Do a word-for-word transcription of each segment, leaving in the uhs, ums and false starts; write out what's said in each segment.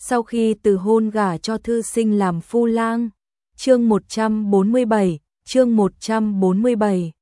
sau khi từ hôn gả cho thư sinh làm phu lang. Chương một trăm bốn mươi bảy, chương một trăm bốn mươi bảy.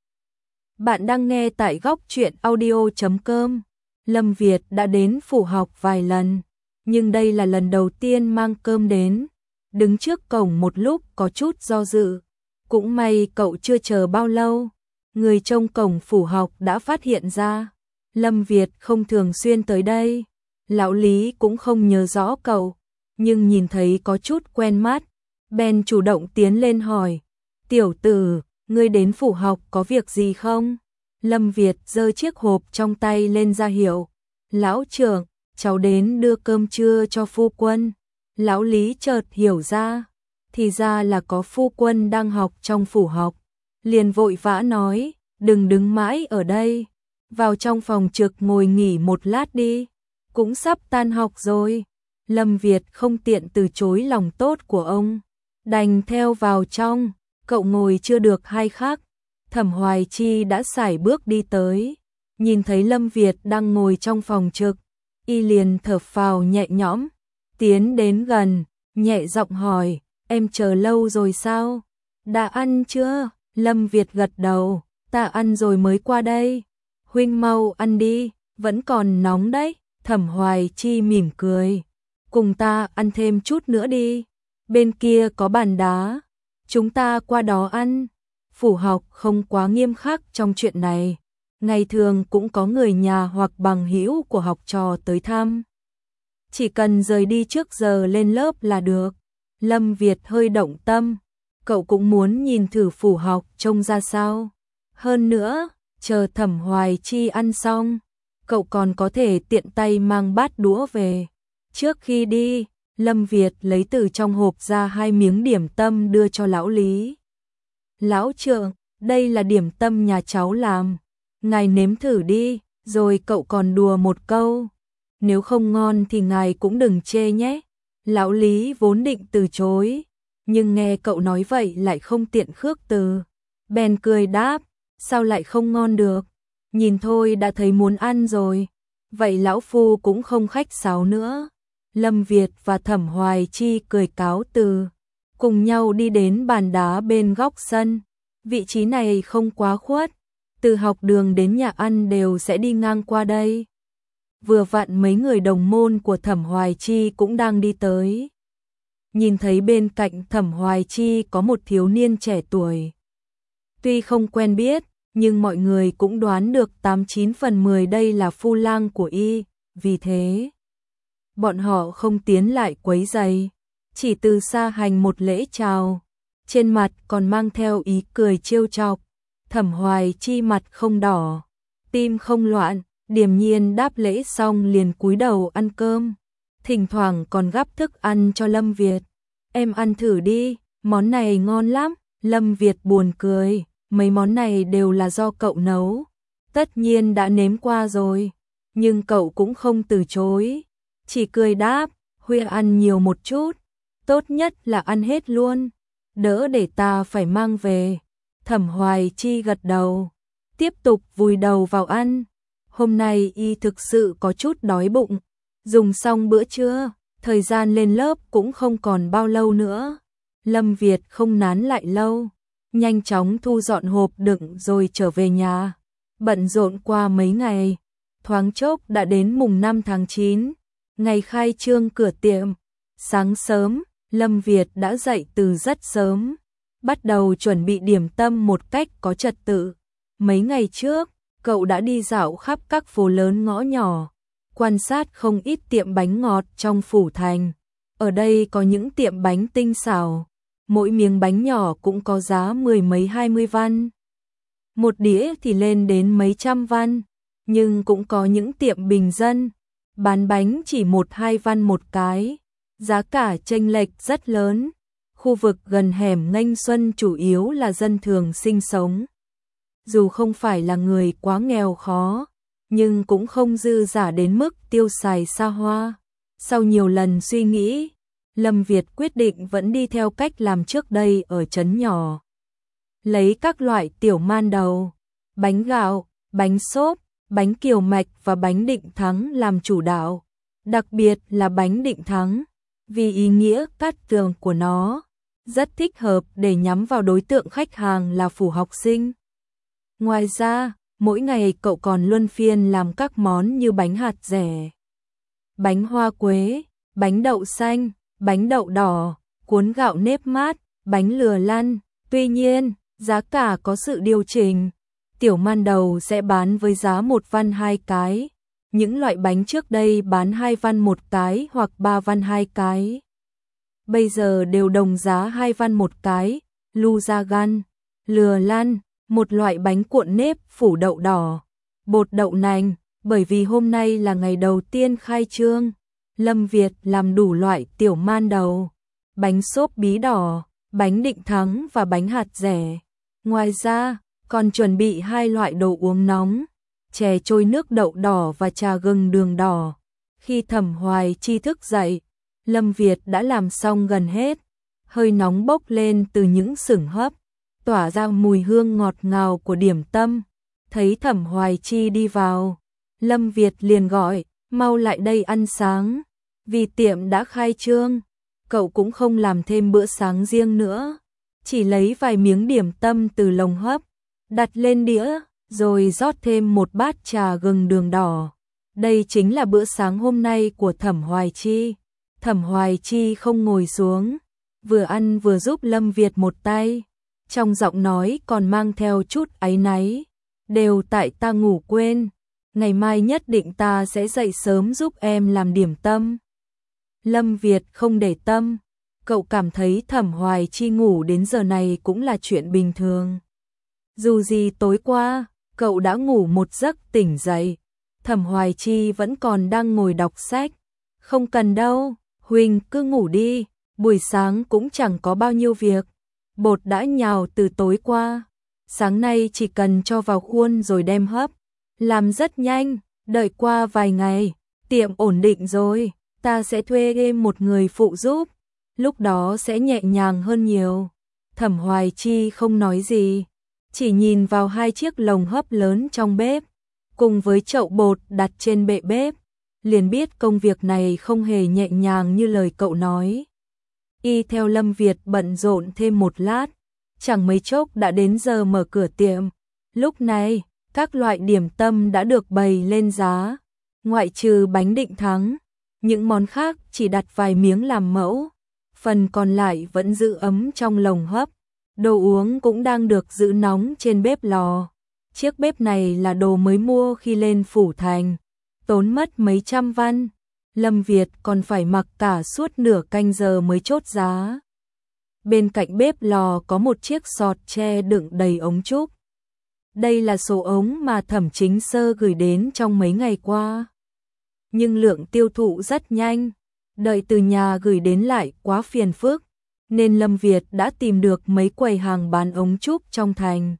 Bạn đang nghe tại góc truyện audio chấm com. Lâm Việt đã đến phủ học vài lần, nhưng đây là lần đầu tiên mang cơm đến. Đứng trước cổng một lúc có chút do dự. Cũng may cậu chưa chờ bao lâu, người trông cổng phủ học đã phát hiện ra. Lâm Việt không thường xuyên tới đây. Lão Lý cũng không nhớ rõ cậu, nhưng nhìn thấy có chút quen mắt, bèn chủ động tiến lên hỏi: "Tiểu tử, ngươi đến phủ học có việc gì không?" Lâm Việt giơ chiếc hộp trong tay lên ra hiệu: "Lão trưởng, cháu đến đưa cơm trưa cho phu quân." Lão Lý chợt hiểu ra, thì ra là có phu quân đang học trong phủ học, liền vội vã nói: "Đừng đứng mãi ở đây, vào trong phòng trực ngồi nghỉ một lát đi, cũng sắp tan học rồi." Lâm Việt không tiện từ chối lòng tốt của ông, đành theo vào trong. Cậu ngồi chưa được hai khắc, Thẩm Hoài Chi đã sải bước đi tới, nhìn thấy Lâm Việt đang ngồi trong phòng trực, y liền thở phào nhẹ nhõm, tiến đến gần, nhẹ giọng hỏi: "Em chờ lâu rồi sao? Đã ăn chưa?" Lâm Việt gật đầu: "Ta ăn rồi mới qua đây." "Huynh mau ăn đi, vẫn còn nóng đấy." Thẩm Hoài Chi mỉm cười: "Cùng ta ăn thêm chút nữa đi, bên kia có bàn đá, chúng ta qua đó ăn." Phủ học không quá nghiêm khắc trong chuyện này, ngày thường cũng có người nhà hoặc bằng hữu của học trò tới thăm, chỉ cần rời đi trước giờ lên lớp là được. Lâm Việt hơi động tâm, cậu cũng muốn nhìn thử phủ học trông ra sao. Hơn nữa, chờ Thẩm Hoài Chi ăn xong, cậu còn có thể tiện tay mang bát đũa về. Trước khi đi, Lâm Việt lấy từ trong hộp ra hai miếng điểm tâm đưa cho lão Lý. "Lão trưởng, đây là điểm tâm nhà cháu làm, ngài nếm thử đi." Rồi cậu còn đùa một câu: "Nếu không ngon thì ngài cũng đừng chê nhé." Lão Lý vốn định từ chối, nhưng nghe cậu nói vậy lại không tiện khước từ, bèn cười đáp: "Sao lại không ngon được? Nhìn thôi đã thấy muốn ăn rồi." Vậy lão phu cũng không khách sáo nữa. Lâm Việt và Thẩm Hoài Chi cười cáo từ, cùng nhau đi đến bàn đá bên góc sân. Vị trí này không quá khuất, từ học đường đến nhà ăn đều sẽ đi ngang qua đây. Vừa vặn mấy người đồng môn của Thẩm Hoài Chi cũng đang đi tới. Nhìn thấy bên cạnh Thẩm Hoài Chi có một thiếu niên trẻ tuổi. Tuy không quen biết, nhưng mọi người cũng đoán được tám chín phần mười đây là phu lang của y, vì thế bọn họ không tiến lại quấy rầy, chỉ từ xa hành một lễ chào, trên mặt còn mang theo ý cười trêu chọc. Thẩm Hoài Chi mặt không đỏ, tim không loạn, điềm nhiên đáp lễ xong liền cúi đầu ăn cơm, thỉnh thoảng còn gắp thức ăn cho Lâm Việt. "Em ăn thử đi, món này ngon lắm." Lâm Việt buồn cười: "Mấy món này đều là do cậu nấu, tất nhiên đã nếm qua rồi." Nhưng cậu cũng không từ chối, chỉ cười đáp: "Huy ăn nhiều một chút, tốt nhất là ăn hết luôn, đỡ để ta phải mang về." Thẩm Hoài Chi gật đầu, tiếp tục vùi đầu vào ăn. Hôm nay y thực sự có chút đói bụng, dùng xong bữa trưa, thời gian lên lớp cũng không còn bao lâu nữa. Lâm Việt không nán lại lâu, nhanh chóng thu dọn hộp đựng rồi trở về nhà. Bận rộn qua mấy ngày, thoáng chốc đã đến mùng năm tháng chín, ngày khai trương cửa tiệm. Sáng sớm, Lâm Việt đã dậy từ rất sớm, bắt đầu chuẩn bị điểm tâm một cách có trật tự. Mấy ngày trước, cậu đã đi dạo khắp các phố lớn ngõ nhỏ, quan sát không ít tiệm bánh ngọt trong phủ thành. Ở đây có những tiệm bánh tinh xảo, mỗi miếng bánh nhỏ cũng có giá mười mấy hai mươi văn. Một đĩa thì lên đến mấy trăm văn, nhưng cũng có những tiệm bình dân, bán bánh chỉ một hai văn một cái, giá cả chênh lệch rất lớn. Khu vực gần hẻm Nghênh Xuân chủ yếu là dân thường sinh sống. Dù không phải là người quá nghèo khó, nhưng cũng không dư giả đến mức tiêu xài xa hoa. Sau nhiều lần suy nghĩ, Lâm Việt quyết định vẫn đi theo cách làm trước đây ở trấn nhỏ. Lấy các loại tiểu man đầu, bánh gạo, bánh xốp, bánh kiều mạch và bánh định thắng làm chủ đạo. Đặc biệt là bánh định thắng, vì ý nghĩa cát tường của nó rất thích hợp để nhắm vào đối tượng khách hàng là phủ học sinh. Ngoài ra, mỗi ngày cậu còn luân phiên làm các món như bánh hạt dẻ, bánh hoa quế, bánh đậu xanh, bánh đậu đỏ, cuốn gạo nếp mát, bánh lừa lăn. Tuy nhiên, giá cả có sự điều chỉnh. Tiểu man đầu sẽ bán với giá một văn hai cái. Những loại bánh trước đây bán hai văn một cái hoặc ba văn hai cái, bây giờ đều đồng giá hai văn một cái. Lu ra gan, lừa lăn, một loại bánh cuộn nếp phủ đậu đỏ, bột đậu nành. Bởi vì hôm nay là ngày đầu tiên khai trương, Lâm Việt làm đủ loại tiểu man đầu, bánh xốp bí đỏ, bánh định thắng và bánh hạt dẻ. Ngoài ra, còn chuẩn bị hai loại đồ uống nóng, chè trôi nước đậu đỏ và trà gừng đường đỏ. Khi Thẩm Hoài Chi thức dậy, Lâm Việt đã làm xong gần hết, hơi nóng bốc lên từ những sừng hấp, tỏa ra mùi hương ngọt ngào của điểm tâm. Thấy Thẩm Hoài Chi đi vào, Lâm Việt liền gọi, mau lại đây ăn sáng, vì tiệm đã khai trương. Cậu cũng không làm thêm bữa sáng riêng nữa, chỉ lấy vài miếng điểm tâm từ lồng hấp, đặt lên đĩa, rồi rót thêm một bát trà gừng đường đỏ. Đây chính là bữa sáng hôm nay của Thẩm Hoài Chi. Thẩm Hoài Chi không ngồi xuống, vừa ăn vừa giúp Lâm Việt một tay, trong giọng nói còn mang theo chút áy náy. Đều tại ta ngủ quên, ngày mai nhất định ta sẽ dậy sớm giúp em làm điểm tâm. Lâm Việt không để tâm, cậu cảm thấy Thẩm Hoài Chi ngủ đến giờ này cũng là chuyện bình thường. Dù gì tối qua, cậu đã ngủ một giấc tỉnh dậy, Thẩm Hoài Chi vẫn còn đang ngồi đọc sách. Không cần đâu, Huỳnh cứ ngủ đi, buổi sáng cũng chẳng có bao nhiêu việc. Bột đã nhào từ tối qua, sáng nay chỉ cần cho vào khuôn rồi đem hấp, làm rất nhanh, đợi qua vài ngày, tiệm ổn định rồi, ta sẽ thuê thêm một người phụ giúp, lúc đó sẽ nhẹ nhàng hơn nhiều. Thẩm Hoài Chi không nói gì, chỉ nhìn vào hai chiếc lồng hấp lớn trong bếp, cùng với chậu bột đặt trên bệ bếp, liền biết công việc này không hề nhẹ nhàng như lời cậu nói. Y theo Lâm Việt bận rộn thêm một lát, chẳng mấy chốc đã đến giờ mở cửa tiệm. Lúc này, các loại điểm tâm đã được bày lên giá, ngoại trừ bánh định thắng, những món khác chỉ đặt vài miếng làm mẫu, phần còn lại vẫn giữ ấm trong lồng hấp. Đồ uống cũng đang được giữ nóng trên bếp lò. Chiếc bếp này là đồ mới mua khi lên Phủ Thành, tốn mất mấy trăm văn. Lâm Việt còn phải mặc cả suốt nửa canh giờ mới chốt giá. Bên cạnh bếp lò có một chiếc sọt tre đựng đầy ống trúc. Đây là số ống mà Thẩm Chính Sơ gửi đến trong mấy ngày qua. Nhưng lượng tiêu thụ rất nhanh, đợi từ nhà gửi đến lại quá phiền phức, nên Lâm Việt đã tìm được mấy quầy hàng bán ống trúc trong thành.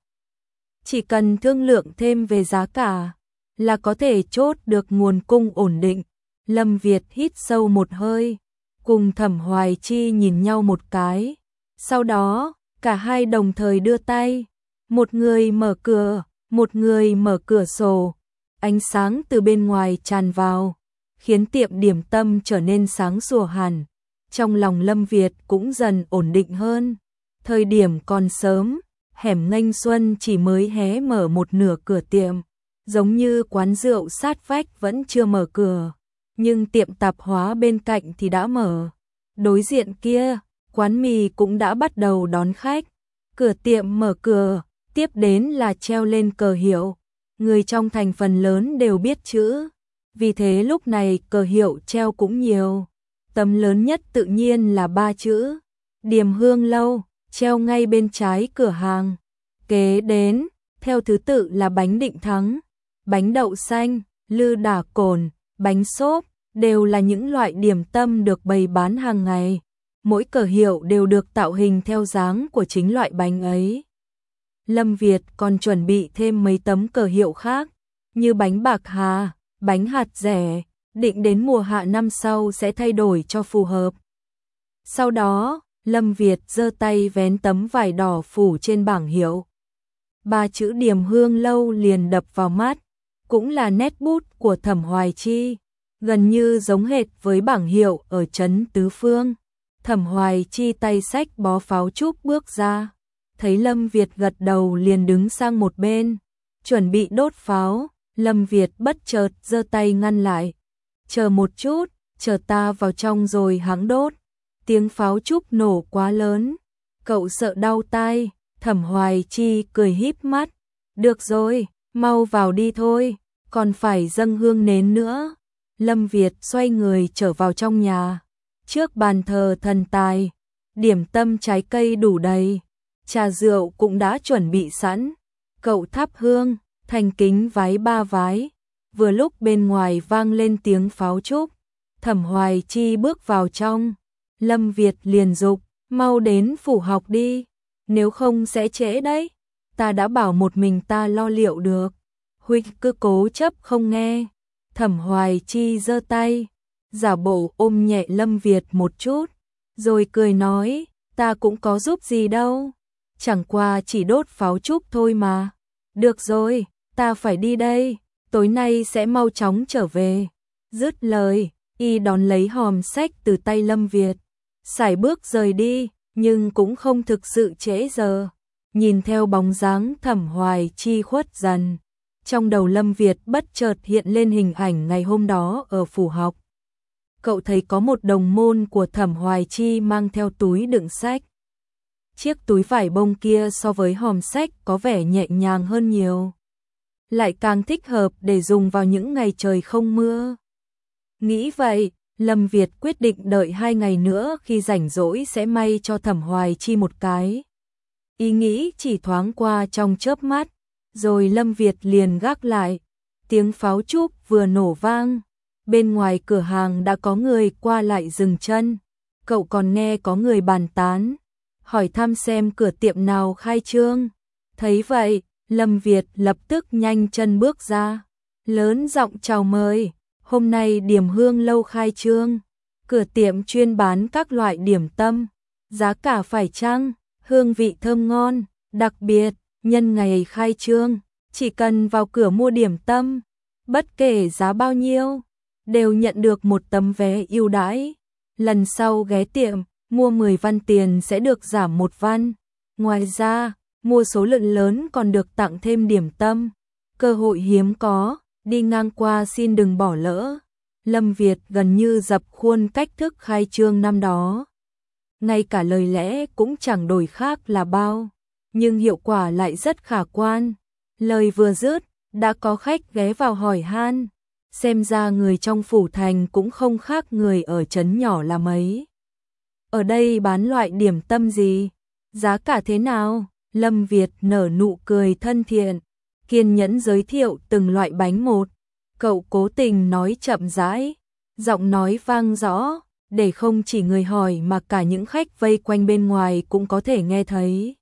Chỉ cần thương lượng thêm về giá cả là có thể chốt được nguồn cung ổn định. Lâm Việt hít sâu một hơi, cùng Thẩm Hoài Chi nhìn nhau một cái. Sau đó, cả hai đồng thời đưa tay. Một người mở cửa, một người mở cửa sổ. Ánh sáng từ bên ngoài tràn vào, khiến tiệm điểm tâm trở nên sáng sủa hẳn. Trong lòng Lâm Việt cũng dần ổn định hơn. Thời điểm còn sớm, hẻm Nghênh Xuân chỉ mới hé mở một nửa cửa tiệm. Giống như quán rượu sát vách vẫn chưa mở cửa, nhưng tiệm tạp hóa bên cạnh thì đã mở. Đối diện kia, quán mì cũng đã bắt đầu đón khách. Cửa tiệm mở cửa, tiếp đến là treo lên cờ hiệu. Người trong thành phần lớn đều biết chữ, vì thế lúc này cờ hiệu treo cũng nhiều. Tấm lớn nhất tự nhiên là ba chữ Điềm Hương Lâu, treo ngay bên trái cửa hàng. Kế đến, theo thứ tự là bánh định thắng, bánh đậu xanh, lư đả cồn, bánh xốp, đều là những loại điểm tâm được bày bán hàng ngày. Mỗi cờ hiệu đều được tạo hình theo dáng của chính loại bánh ấy. Lâm Việt còn chuẩn bị thêm mấy tấm cờ hiệu khác, như bánh bạc hà, bánh hạt dẻ, định đến mùa hạ năm sau sẽ thay đổi cho phù hợp. Sau đó, Lâm Việt giơ tay vén tấm vải đỏ phủ trên bảng hiệu. Ba chữ Điềm Hương Lâu liền đập vào mắt, cũng là nét bút của Thẩm Hoài Chi. gần như giống hệt với bảng hiệu ở trấn Tứ Phương. Thẩm Hoài Chi tay xách bó pháo trúc bước ra, thấy Lâm Việt gật đầu liền đứng sang một bên, chuẩn bị đốt pháo. Lâm Việt bất chợt giơ tay ngăn lại. Chờ một chút, chờ ta vào trong rồi hãng đốt. Tiếng pháo trúc nổ quá lớn, cậu sợ đau tai. Thẩm Hoài Chi cười híp mắt. Được rồi, mau vào đi thôi, còn phải dâng hương nến nữa. Lâm Việt xoay người trở vào trong nhà. Trước bàn thờ thần tài, điểm tâm trái cây đủ đầy, trà rượu cũng đã chuẩn bị sẵn. Cậu thắp hương, thành kính vái ba vái. Vừa lúc bên ngoài vang lên tiếng pháo trúc, Thẩm Hoài Chi bước vào trong. Lâm Việt liền dục, mau đến phủ học đi, nếu không sẽ trễ đấy. Ta đã bảo một mình ta lo liệu được, huynh cứ cố chấp không nghe. Thẩm Hoài Chi giơ tay, giả bộ ôm nhẹ Lâm Việt một chút, rồi cười nói, ta cũng có giúp gì đâu, chẳng qua chỉ đốt pháo trúc thôi mà. Được rồi, ta phải đi đây, tối nay sẽ mau chóng trở về. Dứt lời, y đón lấy hòm sách từ tay Lâm Việt, sải bước rời đi, nhưng cũng không thực sự trễ giờ. Nhìn theo bóng dáng Thẩm Hoài Chi khuất dần, trong đầu Lâm Việt bất chợt hiện lên hình ảnh ngày hôm đó ở phủ học. Cậu thấy có một đồng môn của Thẩm Hoài Chi mang theo túi đựng sách. Chiếc túi vải bông kia so với hòm sách có vẻ nhẹ nhàng hơn nhiều, lại càng thích hợp để dùng vào những ngày trời không mưa. Nghĩ vậy, Lâm Việt quyết định đợi hai ngày nữa khi rảnh rỗi sẽ may cho Thẩm Hoài Chi một cái. Ý nghĩ chỉ thoáng qua trong chớp mắt, rồi Lâm Việt liền gác lại. Tiếng pháo trúc vừa nổ vang, bên ngoài cửa hàng đã có người qua lại dừng chân. Cậu còn nghe có người bàn tán, hỏi thăm xem cửa tiệm nào khai trương. Thấy vậy, Lâm Việt lập tức nhanh chân bước ra, lớn giọng chào mời. Hôm nay Điểm Hương Lâu khai trương, cửa tiệm chuyên bán các loại điểm tâm, giá cả phải chăng, hương vị thơm ngon, đặc biệt, nhân ngày khai trương, chỉ cần vào cửa mua điểm tâm, bất kể giá bao nhiêu, đều nhận được một tấm vé ưu đãi. Lần sau ghé tiệm, mua mười văn tiền sẽ được giảm một văn. Ngoài ra, mua số lượng lớn còn được tặng thêm điểm tâm. Cơ hội hiếm có, đi ngang qua xin đừng bỏ lỡ. Lâm Việt gần như dập khuôn cách thức khai trương năm đó. Ngay cả lời lẽ cũng chẳng đổi khác là bao, nhưng hiệu quả lại rất khả quan. Lời vừa dứt, đã có khách ghé vào hỏi han. Xem ra người trong phủ thành cũng không khác người ở trấn nhỏ là mấy. Ở đây bán loại điểm tâm gì? Giá cả thế nào? Lâm Việt nở nụ cười thân thiện, kiên nhẫn giới thiệu từng loại bánh một. Cậu cố tình nói chậm rãi, giọng nói vang rõ, để không chỉ người hỏi mà cả những khách vây quanh bên ngoài cũng có thể nghe thấy.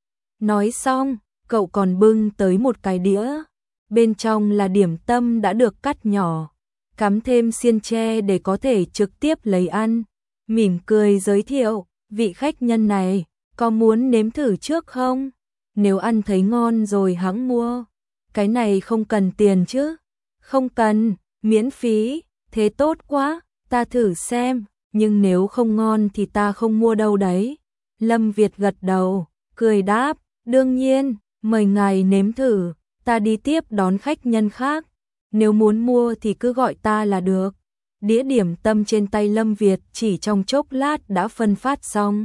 Nói xong, cậu còn bưng tới một cái đĩa, bên trong là điểm tâm đã được cắt nhỏ, cắm thêm xiên tre để có thể trực tiếp lấy ăn. Mỉm cười giới thiệu, vị khách nhân này, có muốn nếm thử trước không? Nếu ăn thấy ngon rồi hẵng mua. Cái này không cần tiền chứ? Không cần, miễn phí, thế tốt quá, ta thử xem, nhưng nếu không ngon thì ta không mua đâu đấy. Lâm Việt gật đầu, cười đáp, đương nhiên, mời ngài nếm thử, ta đi tiếp đón khách nhân khác. Nếu muốn mua thì cứ gọi ta là được. Đĩa điểm tâm trên tay Lâm Việt chỉ trong chốc lát đã phân phát xong.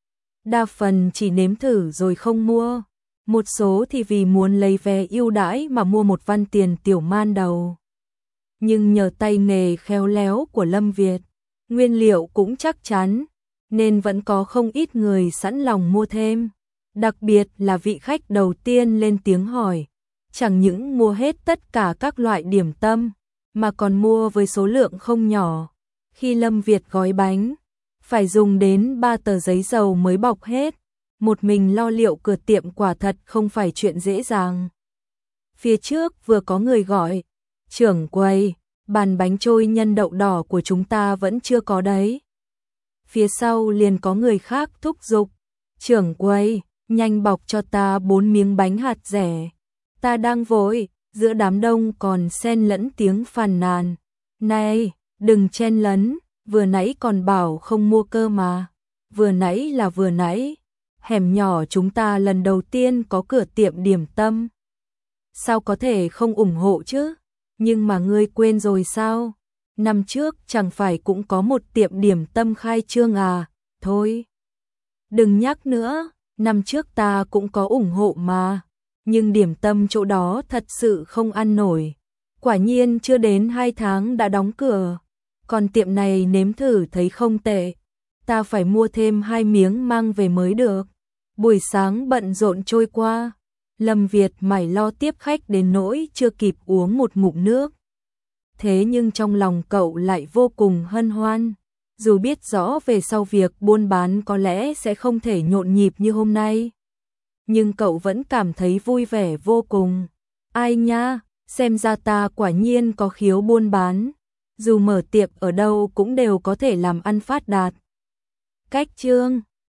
Đa phần chỉ nếm thử rồi không mua. Một số thì vì muốn lấy vé ưu đãi mà mua một văn tiền tiểu man đầu. Nhưng nhờ tay nghề khéo léo của Lâm Việt, nguyên liệu cũng chắc chắn, nên vẫn có không ít người sẵn lòng mua thêm. Đặc biệt là vị khách đầu tiên lên tiếng hỏi, chẳng những mua hết tất cả các loại điểm tâm, mà còn mua với số lượng không nhỏ. Khi Lâm Việt gói bánh, phải dùng đến ba tờ giấy dầu mới bọc hết. Một mình lo liệu cửa tiệm quả thật không phải chuyện dễ dàng. Phía trước vừa có người gọi, trưởng quầy, bàn bánh trôi nhân đậu đỏ của chúng ta vẫn chưa có đấy. Phía sau liền có người khác thúc giục, trưởng quầy, nhanh bọc cho ta bốn miếng bánh hạt dẻ. Ta đang vội, giữa đám đông còn xen lẫn tiếng phàn nàn. Này, Đừng chen lấn, vừa nãy còn bảo không mua cơ mà. Vừa nãy là vừa nãy, hẻm nhỏ chúng ta lần đầu tiên có cửa tiệm điểm tâm. Sao có thể không ủng hộ chứ? Nhưng mà ngươi quên rồi sao? Năm trước chẳng phải cũng có một tiệm điểm tâm khai trương à? Thôi, đừng nhắc nữa, năm trước ta cũng có ủng hộ mà. Nhưng điểm tâm chỗ đó thật sự không ăn nổi. Quả nhiên chưa đến hai tháng đã đóng cửa. Còn tiệm này nếm thử thấy không tệ. Ta phải mua thêm hai miếng mang về mới được. Buổi sáng bận rộn trôi qua. Lâm Việt mải lo tiếp khách đến nỗi chưa kịp uống một ngụm nước. Thế nhưng trong lòng cậu lại vô cùng hân hoan. Dù biết rõ về sau việc buôn bán có lẽ sẽ không thể nhộn nhịp như hôm nay. Nhưng cậu vẫn cảm thấy vui vẻ vô cùng. Ai nha, xem ra ta quả nhiên có khiếu buôn bán. Dù mở tiệm ở đâu cũng đều có thể làm ăn phát đạt. Cách chương